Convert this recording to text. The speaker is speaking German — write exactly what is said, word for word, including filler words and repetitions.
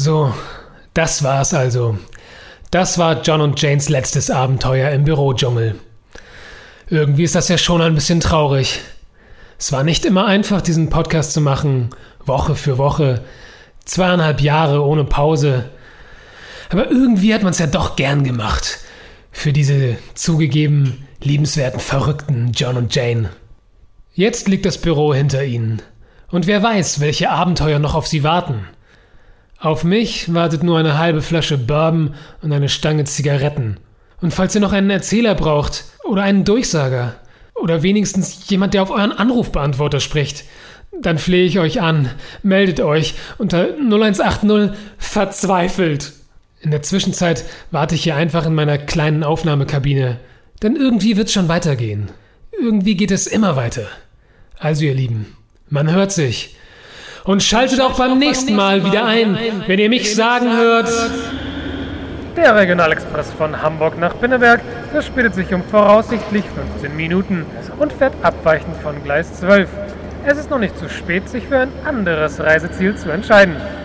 So, das war's also. Das war John und Janes letztes Abenteuer im Bürodschungel. Irgendwie ist das ja schon ein bisschen traurig. Es war nicht immer einfach, diesen Podcast zu machen, Woche für Woche, zweieinhalb Jahre ohne Pause. Aber irgendwie hat man es ja doch gern gemacht. Für diese zugegeben liebenswerten, verrückten John und Jane. Jetzt liegt das Büro hinter ihnen. Und wer weiß, welche Abenteuer noch auf sie warten. Auf mich wartet nur eine halbe Flasche Bourbon und eine Stange Zigaretten. Und falls ihr noch einen Erzähler braucht oder einen Durchsager oder wenigstens jemand, der auf euren Anrufbeantworter spricht, dann flehe ich euch an, meldet euch unter null eins acht null verzweifelt. In der Zwischenzeit warte ich hier einfach in meiner kleinen Aufnahmekabine, denn irgendwie wird's schon weitergehen. Irgendwie geht es immer weiter. Also ihr Lieben, man hört sich. Und schaltet auch beim nächsten Mal wieder ein, wenn ihr mich sagen hört. Der Regionalexpress von Hamburg nach Pinneberg verspätet sich um voraussichtlich fünfzehn Minuten und fährt abweichend von Gleis zwölf. Es ist noch nicht zu spät, sich für ein anderes Reiseziel zu entscheiden.